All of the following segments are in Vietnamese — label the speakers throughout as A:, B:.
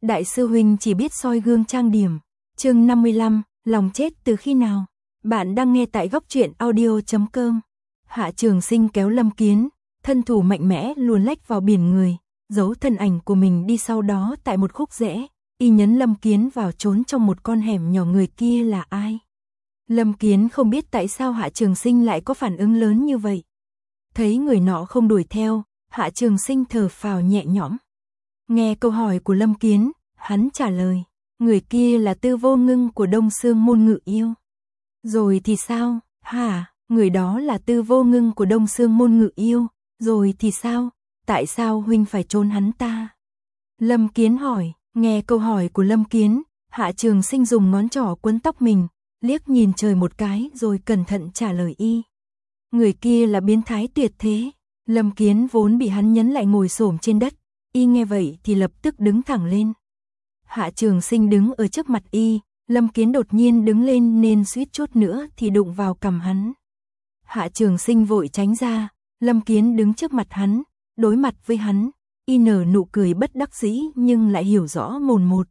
A: Đại sư huynh chỉ biết soi gương trang điểm. Chương 55, lòng chết từ khi nào? Bạn đang nghe tại góc truyện audio.com. Hạ Trường Sinh kéo Lâm Kiến, thân thủ mạnh mẽ luồn lách vào biển người, giấu thân ảnh của mình đi, sau đó tại một khúc rẽ, y nhấn Lâm Kiến vào trốn trong một con hẻm nhỏ. Người kia là ai? Lâm Kiến không biết tại sao Hạ Trường Sinh lại có phản ứng lớn như vậy. Thấy người nọ không đuổi theo, Hạ Trường Sinh thở phào nhẹ nhõm. Nghe câu hỏi của Lâm Kiến, hắn trả lời, người kia là Tư Vô Ngưng của Đông Sương Môn Ngự Yêu. Rồi thì sao? Hả? Người đó là Tư Vô Ngưng của Đông Sương Môn Ngự Yêu, rồi thì sao? Tại sao huynh phải trốn hắn ta? Lâm Kiến hỏi. Nghe câu hỏi của Lâm Kiến, Hạ Trường Sinh dùng ngón trỏ quấn tóc mình, liếc nhìn trời một cái rồi cẩn thận trả lời y. Người kia là biến thái tuyệt thế. Lâm Kiến vốn bị hắn nhấn lại ngồi xổm trên đất, y nghe vậy thì lập tức đứng thẳng lên. Hạ Trường Sinh đứng ở trước mặt y, Lâm Kiến đột nhiên đứng lên nên suýt chút nữa thì đụng vào cằm hắn. Hạ Trường Sinh vội tránh ra, Lâm Kiến đứng trước mặt hắn, đối mặt với hắn, y nở nụ cười bất đắc dĩ nhưng lại hiểu rõ mồn một.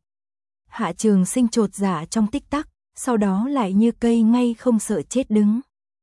A: Hạ Trường Sinh chột dạ trong tích tắc, sau đó lại như cây ngay không sợ chết đứng.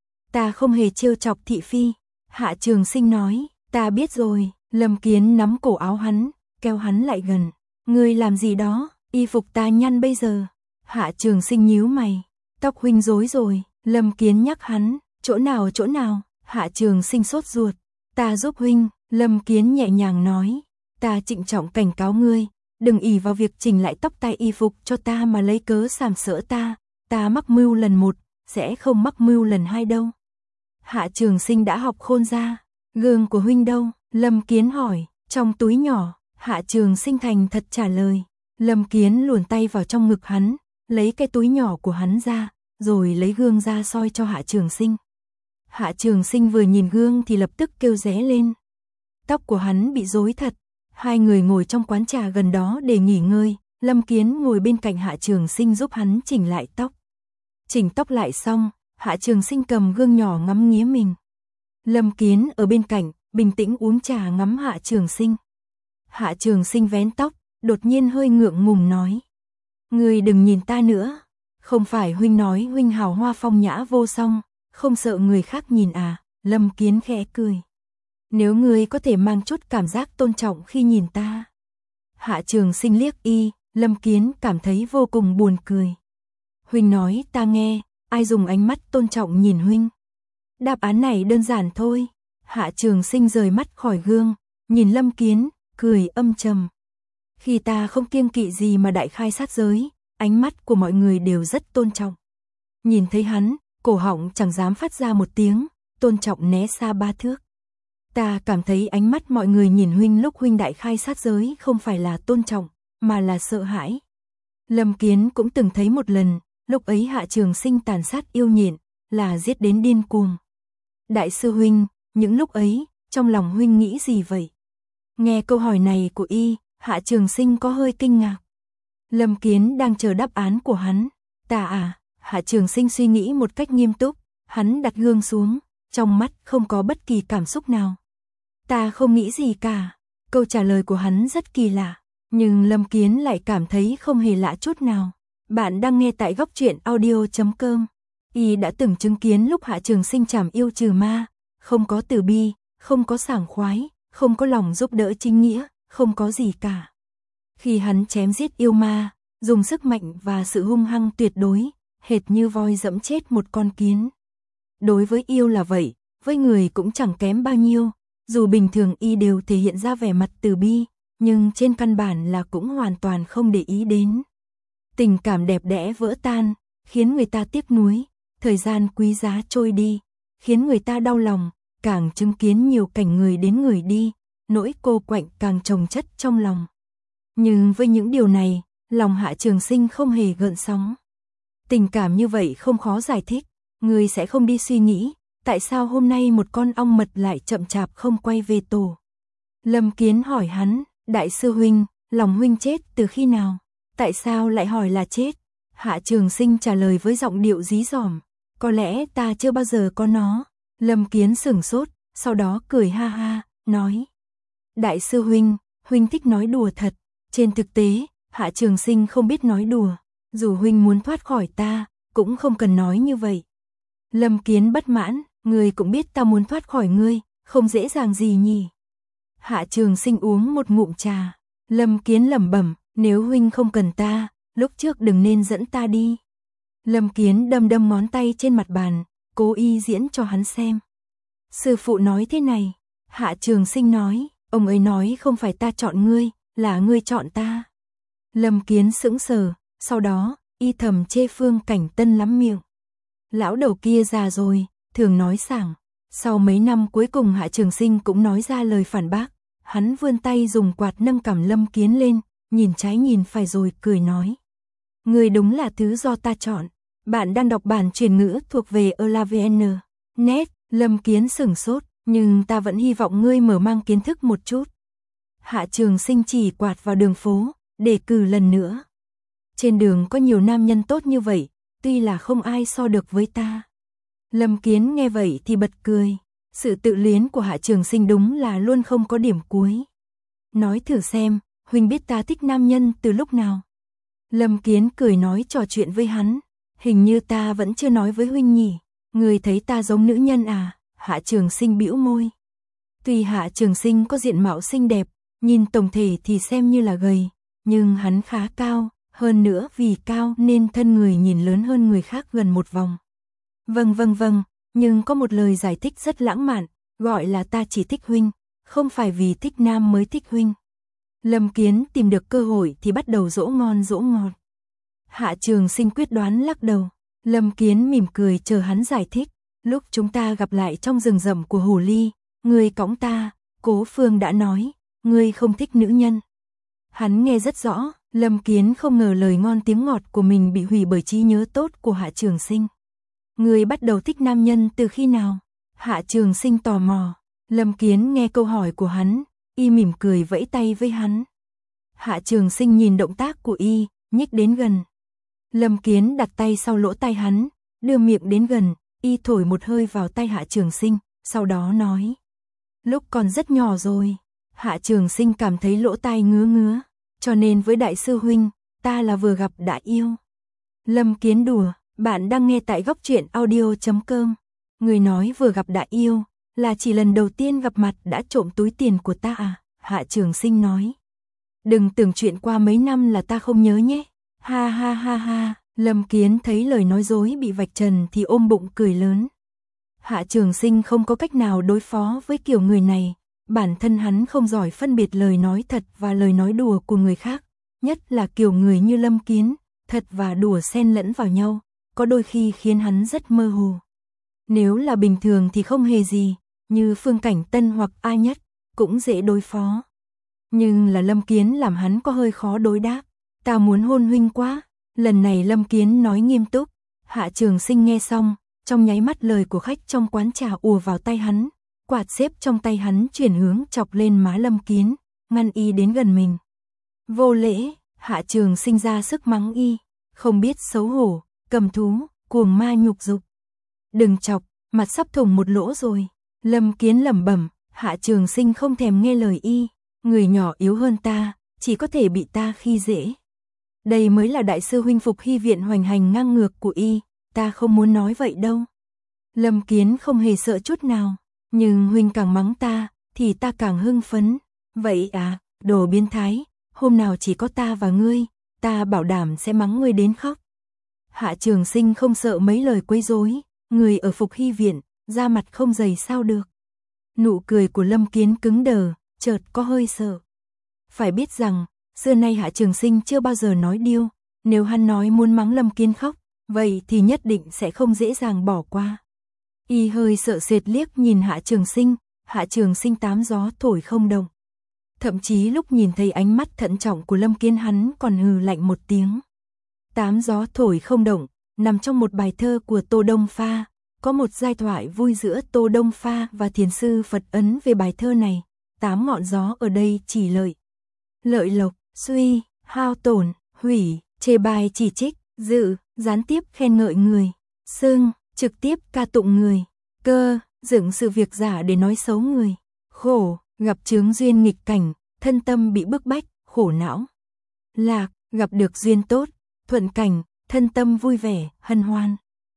A: Ta không hề trêu chọc thị phi. Hạ Trường Sinh nói, ta biết rồi. Lâm Kiến nắm cổ áo hắn, kéo hắn lại gần. Ngươi làm gì đó, y phục ta nhăn bây giờ. Hạ Trường Sinh nhíu mày, tóc huynh rối rồi. Lâm Kiến nhắc hắn, chỗ nào chỗ nào. Hạ Trường Sinh sốt ruột, ta giúp huynh. Lâm Kiến nhẹ nhàng nói, ta trịnh trọng cảnh cáo ngươi, đừng ỷ vào việc chỉnh lại tóc tai y phục cho ta mà lấy cớ sàm sỡ ta. Ta mắc mưu lần một, sẽ không mắc mưu lần hai đâu. Hạ Trường Sinh đã học khôn ra. Gương của huynh đâu? Lâm Kiến hỏi. Trong túi nhỏ. Hạ Trường Sinh thành thật trả lời. Lâm Kiến luồn tay vào trong ngực hắn, lấy cái túi nhỏ của hắn ra, rồi lấy gương ra soi cho Hạ Trường Sinh. Hạ Trường Sinh vừa nhìn gương thì lập tức kêu ré lên. Tóc của hắn bị rối thật. Hai người ngồi trong quán trà gần đó để nghỉ ngơi. Lâm Kiến ngồi bên cạnh Hạ Trường Sinh giúp hắn chỉnh lại tóc. Chỉnh tóc lại xong, Hạ Trường Sinh cầm gương nhỏ ngắm nghía mình. Lâm Kiến ở bên cạnh, bình tĩnh uống trà ngắm Hạ Trường Sinh. Hạ Trường Sinh vén tóc, đột nhiên hơi ngượng ngùng nói. Ngươi đừng nhìn ta nữa. Không phải huynh nói huynh hào hoa phong nhã vô song, không sợ người khác nhìn à? Lâm Kiến khẽ cười. Nếu ngươi có thể mang chút cảm giác tôn trọng khi nhìn ta. Hạ Trường Sinh liếc y, Lâm Kiến cảm thấy vô cùng buồn cười. Huynh nói ta nghe, ai dùng ánh mắt tôn trọng nhìn huynh? Đáp án này đơn giản thôi. Hạ Trường Sinh rời mắt khỏi gương, nhìn Lâm Kiến, cười âm trầm. Khi ta không kiêng kỵ gì mà đại khai sát giới, ánh mắt của mọi người đều rất tôn trọng. Nhìn thấy hắn, cổ họng chẳng dám phát ra một tiếng, tôn trọng né xa 3 thước. Ta cảm thấy ánh mắt mọi người nhìn huynh lúc huynh đại khai sát giới không phải là tôn trọng, mà là sợ hãi. Lâm Kiến cũng từng thấy một lần, lúc ấy Hạ Trường Sinh tàn sát yêu nhện, là giết đến điên cuồng. Đại sư huynh, những lúc ấy, trong lòng huynh nghĩ gì vậy? Nghe câu hỏi này của y, Hạ Trường Sinh có hơi kinh ngạc. Lâm Kiến đang chờ đáp án của hắn. Ta à? Hạ Trường Sinh suy nghĩ một cách nghiêm túc, hắn đặt gương xuống, trong mắt không có bất kỳ cảm xúc nào. Ta không nghĩ gì cả. Câu trả lời của hắn rất kỳ lạ, nhưng Lâm Kiến lại cảm thấy không hề lạ chút nào. Bạn đang nghe tại góc truyện audio.com. Y đã từng chứng kiến lúc Hạ Trường Sinh trảm yêu trừ ma, không có từ bi, không có sảng khoái, không có lòng giúp đỡ chính nghĩa, không có gì cả. Khi hắn chém giết yêu ma, dùng sức mạnh và sự hung hăng tuyệt đối, hệt như voi dẫm chết một con kiến. Đối với yêu là vậy, với người cũng chẳng kém bao nhiêu, dù bình thường y đều thể hiện ra vẻ mặt từ bi, nhưng trên căn bản là cũng hoàn toàn không để ý đến. Tình cảm đẹp đẽ vỡ tan, khiến người ta tiếc nuối, thời gian quý giá trôi đi, khiến người ta đau lòng, càng chứng kiến nhiều cảnh người đến người đi, nỗi cô quạnh càng chồng chất trong lòng. Nhưng với những điều này, lòng Hạ Trường Sinh không hề gợn sóng. Tình cảm như vậy không khó giải thích, người sẽ không đi suy nghĩ, tại sao hôm nay một con ong mật lại chậm chạp không quay về tổ. Lâm Kiến hỏi hắn, đại sư huynh, lòng huynh chết từ khi nào? Tại sao lại hỏi là chết? Hạ Trường Sinh trả lời với giọng điệu dí dỏm, có lẽ ta chưa bao giờ có nó. Lâm Kiến sửng sốt, sau đó cười ha ha, nói. Đại sư huynh, huynh thích nói đùa thật, trên thực tế, Hạ Trường Sinh không biết nói đùa, dù huynh muốn thoát khỏi ta, cũng không cần nói như vậy. Lâm Kiến bất mãn, ngươi cũng biết ta muốn thoát khỏi ngươi, không dễ dàng gì nhỉ. Hạ Trường Sinh uống một ngụm trà, Lâm Kiến lẩm bẩm, nếu huynh không cần ta, lúc trước đừng nên dẫn ta đi. Lâm Kiến đâm đâm ngón tay trên mặt bàn, cố ý diễn cho hắn xem. Sư phụ nói thế này, Hạ Trường Sinh nói, ông ấy nói không phải ta chọn ngươi, là ngươi chọn ta. Lâm Kiến sững sờ, sau đó, y thầm chê Phương Cảnh Tân lắm miệng. Lão đầu kia già rồi, thường nói sảng. Sau mấy năm cuối cùng Hạ Trường Sinh cũng nói ra lời phản bác. Hắn vươn tay dùng quạt nâng cằm Lâm Kiến lên, nhìn trái nhìn phải rồi cười nói. Người đúng là thứ do ta chọn. Bạn đang đọc bản truyền ngữ thuộc về ELAVN. Net, Lâm Kiến sửng sốt, nhưng ta vẫn hy vọng ngươi mở mang kiến thức một chút. Hạ Trường Sinh chỉ quạt vào đường phố, đề cử lần nữa. Trên đường có nhiều nam nhân tốt như vậy, tuy là không ai so được với ta. Lâm Kiến nghe vậy thì bật cười. Sự tự luyến của Hạ Trường Sinh đúng là luôn không có điểm cuối. Nói thử xem, huynh biết ta thích nam nhân từ lúc nào? Lâm Kiến cười nói trò chuyện với hắn. Hình như ta vẫn chưa nói với huynh nhỉ. Người thấy ta giống nữ nhân à? Hạ Trường Sinh bĩu môi. Tuy Hạ Trường Sinh có diện mạo xinh đẹp, nhìn tổng thể thì xem như là gầy, nhưng hắn khá cao, hơn nữa vì cao nên thân người nhìn lớn hơn người khác gần một vòng. Vâng, nhưng có một lời giải thích rất lãng mạn, gọi là ta chỉ thích huynh, không phải vì thích nam mới thích huynh. Lâm Kiến tìm được cơ hội thì bắt đầu dỗ ngon dỗ ngọt. Hạ Trường Sinh quyết đoán lắc đầu. Lâm Kiến mỉm cười chờ hắn giải thích. Lúc chúng ta gặp lại trong rừng rậm của Hồ Ly, ngươi cõng ta, Cố Phương đã nói, ngươi không thích nữ nhân. Hắn nghe rất rõ, Lâm Kiến không ngờ lời ngon tiếng ngọt của mình bị hủy bởi trí nhớ tốt của Hạ Trường Sinh. Ngươi bắt đầu thích nam nhân từ khi nào? Hạ Trường Sinh tò mò. Lâm Kiến nghe câu hỏi của hắn, y mỉm cười vẫy tay với hắn. Hạ Trường Sinh nhìn động tác của y, nhích đến gần. Lâm Kiến đặt tay sau lỗ tai hắn, đưa miệng đến gần, y thổi một hơi vào tay Hạ Trường Sinh, sau đó nói. Lúc còn rất nhỏ rồi, Hạ Trường Sinh cảm thấy lỗ tai ngứa ngứa, cho nên với đại sư huynh, ta là vừa gặp đã yêu. Lâm Kiến đùa, bạn đang nghe tại goctruyện.audio.com. Người nói vừa gặp đã yêu, là chỉ lần đầu tiên gặp mặt đã trộm túi tiền của ta à? Hạ Trường Sinh nói. Đừng tưởng chuyện qua mấy năm là ta không nhớ nhé. Ha ha ha ha, Lâm Kiến thấy lời nói dối bị vạch trần thì ôm bụng cười lớn. Hạ Trường Sinh không có cách nào đối phó với kiểu người này, bản thân hắn không giỏi phân biệt lời nói thật và lời nói đùa của người khác, nhất là kiểu người như Lâm Kiến, thật và đùa xen lẫn vào nhau, có đôi khi khiến hắn rất mơ hồ. Nếu là bình thường thì không hề gì, như Phương Cảnh Tân hoặc A Nhất, cũng dễ đối phó. Nhưng là Lâm Kiến làm hắn có hơi khó đối đáp. Ta muốn hôn huynh quá. Lần này Lâm Kiến nói nghiêm túc. Hạ Trường Sinh nghe xong, trong nháy mắt lời của khách trong quán trà ùa vào tay hắn. Quạt xếp trong tay hắn chuyển hướng chọc lên má Lâm Kiến, ngăn y đến gần mình. Vô lễ, Hạ Trường Sinh ra sức mắng y. Không biết xấu hổ, cầm thú, cuồng ma nhục dục. Đừng chọc, mặt sắp thủng một lỗ rồi. Lâm Kiến lẩm bẩm. Hạ Trường Sinh không thèm nghe lời y. Người nhỏ yếu hơn ta, chỉ có thể bị ta khi dễ. Đây mới là đại sư huynh Phục Hy Viện hoành hành ngang ngược của y, ta không muốn nói vậy đâu. Lâm Kiến không hề sợ chút nào, nhưng huynh càng mắng ta, thì ta càng hưng phấn. Vậy à, đồ biến thái, hôm nào chỉ có ta và ngươi, ta bảo đảm sẽ mắng ngươi đến khóc. Hạ Trường Sinh không sợ mấy lời quấy rối, người ở Phục Hy Viện, da mặt không dày sao được. Nụ cười của Lâm Kiến cứng đờ, chợt có hơi sợ. Phải biết rằng, xưa nay Hạ Trường Sinh chưa bao giờ nói điêu, nếu hắn nói muốn mắng Lâm Kiến khóc, vậy thì nhất định sẽ không dễ dàng bỏ qua. Y hơi sợ sệt liếc nhìn Hạ Trường Sinh, Hạ Trường Sinh tám gió thổi không động. Thậm chí lúc nhìn thấy ánh mắt thận trọng của Lâm Kiến hắn còn hừ lạnh một tiếng. Tám gió thổi không động, nằm trong một bài thơ của Tô Đông Pha, có một giai thoại vui giữa Tô Đông Pha và thiền sư Phật Ấn về bài thơ này. 8 ngọn gió ở đây chỉ lợi. Lợi lộc, suy, hao tổn, hủy, chê bai chỉ trích, dự, gián tiếp khen ngợi người, xưng, trực tiếp ca tụng người, cơ, dựng sự việc giả để nói xấu người, khổ, gặp chướng duyên nghịch cảnh, thân tâm bị bức bách, khổ não, lạc, gặp được duyên tốt, thuận cảnh, thân tâm vui vẻ, hân hoan.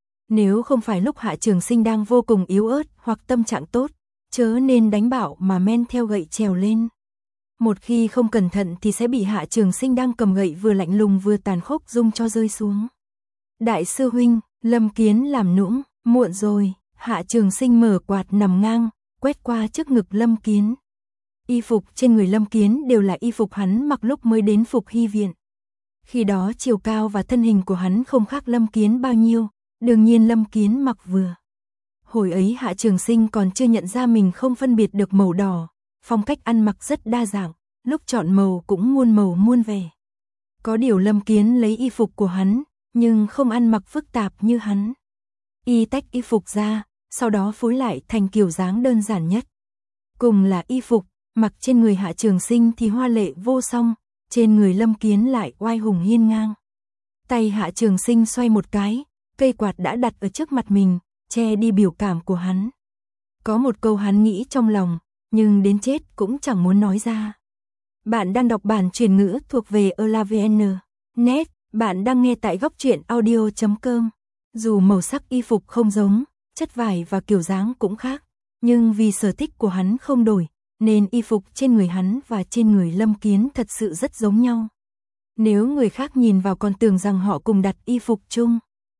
A: Nếu không phải lúc Hạ Trường Sinh đang vô cùng yếu ớt hoặc tâm trạng tốt, chớ nên đánh bạo mà men theo gậy trèo lên. Một khi không cẩn thận thì sẽ bị Hạ Trường Sinh đang cầm gậy vừa lạnh lùng vừa tàn khốc rung cho rơi xuống. Đại sư huynh, Lâm Kiến làm nũng, muộn rồi. Hạ Trường Sinh mở quạt nằm ngang, quét qua trước ngực Lâm Kiến. Y phục trên người Lâm Kiến đều là y phục hắn mặc lúc mới đến Phục Hy viện. Khi đó chiều cao và thân hình của hắn không khác Lâm Kiến bao nhiêu, đương nhiên Lâm Kiến mặc vừa. Hồi ấy Hạ Trường Sinh còn chưa nhận ra mình không phân biệt được màu đỏ, phong cách ăn mặc rất đa dạng, lúc chọn màu cũng muôn màu muôn vẻ. Có điều Lâm Kiến lấy y phục của hắn, nhưng không ăn mặc phức tạp như hắn. Y tách y phục ra, sau đó phối lại thành kiểu dáng đơn giản nhất. Cùng là y phục, mặc trên người Hạ Trường Sinh thì hoa lệ vô song, trên người Lâm Kiến lại oai hùng hiên ngang. Tay Hạ Trường Sinh xoay một cái, cây quạt đã đặt ở trước mặt mình, che đi biểu cảm của hắn. Có một câu hắn nghĩ trong lòng, nhưng đến chết cũng chẳng muốn nói ra. Bạn đang đọc bản truyền ngữ thuộc về ELAVN.net, bạn đang nghe tại góc truyện audio.com. Dù màu sắc y phục không giống, chất vải và kiểu dáng cũng khác, nhưng vì sở thích của hắn không đổi, nên y phục trên người hắn và trên người Lâm Kiến thật sự rất giống nhau. Nếu người khác nhìn vào còn tưởng rằng họ cùng đặt y phục chung.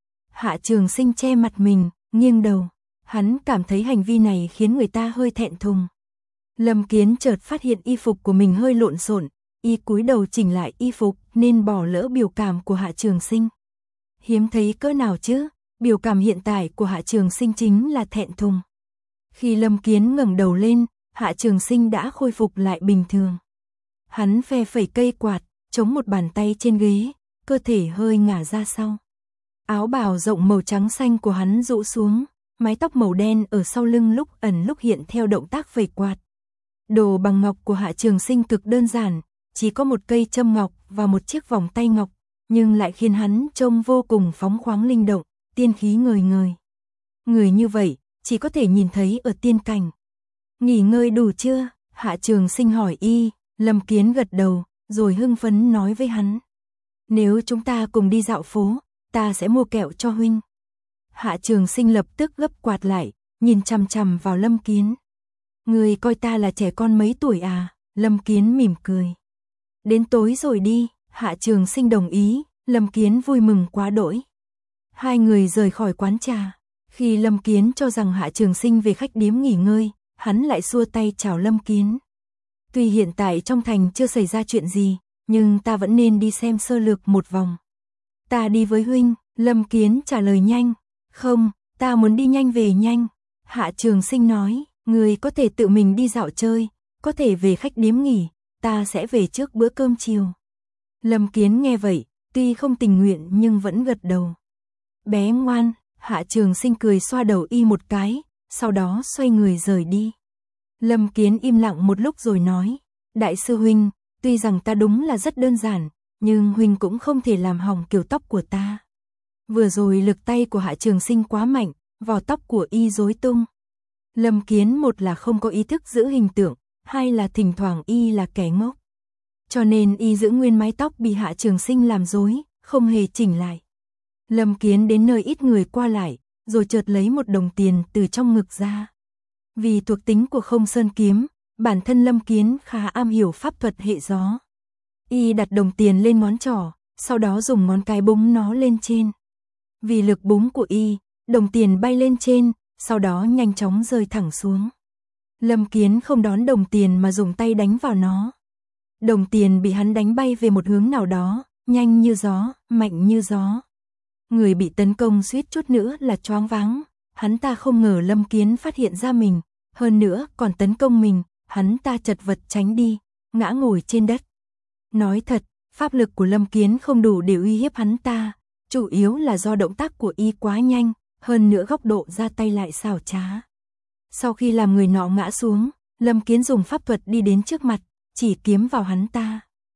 A: Hạ Trường Sinh che mặt mình, nghiêng đầu. Hắn cảm thấy hành vi này khiến người ta hơi thẹn thùng. Lâm Kiến chợt phát hiện y phục của mình hơi lộn xộn, y cúi đầu chỉnh lại y phục nên bỏ lỡ biểu cảm của Hạ Trường Sinh. Hiếm thấy cỡ nào chứ, biểu cảm hiện tại của Hạ Trường Sinh chính là thẹn thùng. Khi Lâm Kiến ngẩng đầu lên, Hạ Trường Sinh đã khôi phục lại bình thường. Hắn phe phẩy cây quạt, chống một bàn tay trên ghế, cơ thể hơi ngả ra sau. Áo bào rộng màu trắng xanh của hắn rũ xuống, mái tóc màu đen ở sau lưng lúc ẩn lúc hiện theo động tác phẩy quạt. Đồ bằng ngọc của Hạ Trường Sinh cực đơn giản, chỉ có một cây châm ngọc và một chiếc vòng tay ngọc, nhưng lại khiến hắn trông vô cùng phóng khoáng linh động, tiên khí ngời ngời. Người như vậy, chỉ có thể nhìn thấy ở tiên cảnh. Nghỉ ngơi đủ chưa? Hạ Trường Sinh hỏi y. Lâm Kiến gật đầu, rồi hưng phấn nói với hắn. Nếu chúng ta cùng đi dạo phố, ta sẽ mua kẹo cho huynh. Hạ Trường Sinh lập tức gấp quạt lại, nhìn chằm chằm vào Lâm Kiến. Người coi ta là trẻ con mấy tuổi à? Lâm Kiến mỉm cười. Đến tối rồi đi. Hạ Trường Sinh đồng ý. Lâm Kiến vui mừng quá đỗi. Hai người rời khỏi quán trà. Khi Lâm Kiến cho rằng Hạ Trường Sinh về khách điếm nghỉ ngơi, hắn lại xua tay chào Lâm Kiến. Tuy hiện tại trong thành chưa xảy ra chuyện gì, nhưng ta vẫn nên đi xem sơ lược một vòng. Ta đi với huynh. Lâm Kiến trả lời nhanh. Không, ta muốn đi nhanh về nhanh. Hạ Trường Sinh nói, người có thể tự mình đi dạo chơi, có thể về khách điếm nghỉ, ta sẽ về trước bữa cơm chiều. Lâm Kiến nghe vậy, tuy không tình nguyện nhưng vẫn gật đầu. Bé ngoan. Hạ Trường Sinh cười xoa đầu y một cái, sau đó xoay người rời đi. Lâm Kiến im lặng một lúc rồi nói, đại sư huynh, tuy rằng ta đúng là rất đơn giản, nhưng huynh cũng không thể làm hỏng kiểu tóc của ta. Vừa rồi lực tay của Hạ Trường Sinh quá mạnh, vỏ tóc của y rối tung. Lâm Kiến một là không có ý thức giữ hình tượng, hai là thỉnh thoảng y là kẻ ngốc. Cho nên y giữ nguyên mái tóc bị Hạ Trường Sinh làm rối, không hề chỉnh lại. Lâm Kiến đến nơi ít người qua lại, rồi chợt lấy một đồng tiền từ trong ngực ra. Vì thuộc tính của Không Sơn kiếm, bản thân Lâm Kiến khá am hiểu pháp thuật hệ gió. Y đặt đồng tiền lên ngón trỏ, sau đó dùng ngón cái búng nó lên trên. Vì lực búng của y, đồng tiền bay lên trên, sau đó nhanh chóng rơi thẳng xuống. Lâm Kiến không đón đồng tiền mà dùng tay đánh vào nó. Đồng tiền bị hắn đánh bay về một hướng nào đó, nhanh như gió, mạnh như gió. Người bị tấn công suýt chút nữa là choáng váng. Hắn ta không ngờ Lâm Kiến phát hiện ra mình, hơn nữa còn tấn công mình, hắn ta chật vật tránh đi, ngã ngồi trên đất. Nói thật, pháp lực của Lâm Kiến không đủ để uy hiếp hắn ta, chủ yếu là do động tác của y quá nhanh, hơn nữa góc độ ra tay lại xảo trá. Sau khi làm người nọ ngã xuống, Lâm Kiến dùng pháp thuật đi đến trước mặt, chỉ kiếm vào hắn ta.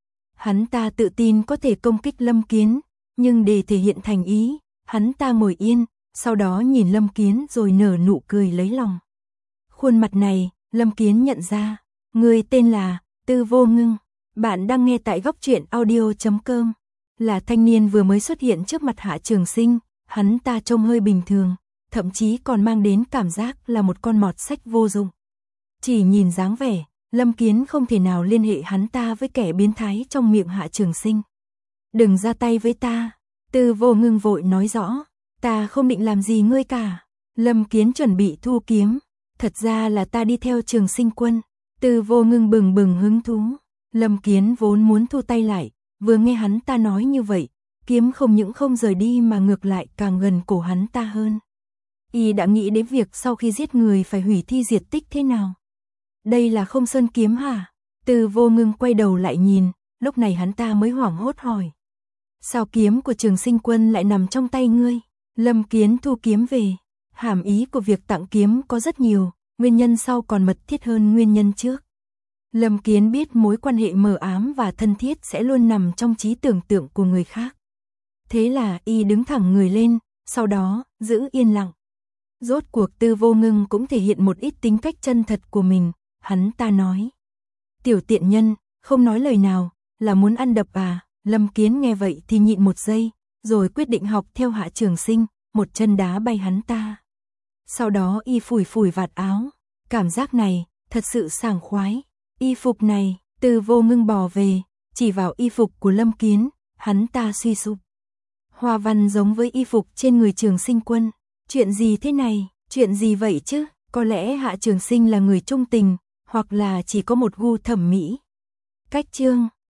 A: Hắn ta tự tin có thể công kích Lâm Kiến, nhưng để thể hiện thành ý, hắn ta ngồi yên, sau đó nhìn Lâm Kiến rồi nở nụ cười lấy lòng. Khuôn mặt này, Lâm Kiến nhận ra, người tên là Tư Vô Ngưng. Bạn đang nghe tại góc truyện audio.com. Là thanh niên vừa mới xuất hiện trước mặt Hạ Trường Sinh, hắn ta trông hơi bình thường, thậm chí còn mang đến cảm giác là một con mọt sách vô dụng. Chỉ nhìn dáng vẻ, Lâm Kiến không thể nào liên hệ hắn ta với kẻ biến thái trong miệng Hạ Trường Sinh. Đừng ra tay với ta, Tư Vô Ngưng vội nói rõ, ta không định làm gì ngươi cả. Lâm Kiến chuẩn bị thu kiếm, thật ra là ta đi theo Trường Sinh quân. Tư Vô Ngưng bừng bừng hứng thú. Lâm Kiến vốn muốn thu tay lại, vừa nghe hắn ta nói như vậy, kiếm không những không rời đi mà ngược lại càng gần cổ hắn ta hơn. Y đã nghĩ đến việc sau khi giết người phải hủy thi diệt tích thế nào. Đây là Không Sơn kiếm hả? Tư Vô Ngưng quay đầu lại nhìn, lúc này hắn ta mới hoảng hốt hỏi. Sao kiếm của Trường Sinh quân lại nằm trong tay ngươi? Lâm Kiến thu kiếm về. Hàm ý của việc tặng kiếm có rất nhiều, nguyên nhân sau còn mật thiết hơn nguyên nhân trước. Lâm Kiến biết mối quan hệ mờ ám và thân thiết sẽ luôn nằm trong trí tưởng tượng của người khác. Thế là y đứng thẳng người lên, sau đó giữ yên lặng. Rốt cuộc Tư Vô Ngưng cũng thể hiện một ít tính cách chân thật của mình, hắn ta nói. Tiểu tiện nhân, không nói lời nào, là muốn ăn đập à? Lâm Kiến nghe vậy thì nhịn một giây, rồi quyết định học theo Hạ Trường Sinh, một chân đá bay hắn ta. Sau đó y phủi phủi vạt áo, cảm giác này, thật sự sảng khoái. Y phục này, Tư Vô Ngưng bò về, chỉ vào y phục của Lâm Kiến, hắn ta suy sụp. Hoa văn giống với y phục trên người Trường Sinh quân. Chuyện gì thế này, chuyện gì vậy chứ? Có lẽ Hạ Trường Sinh là người trung tình, hoặc là chỉ có một gu thẩm mỹ. Cách chương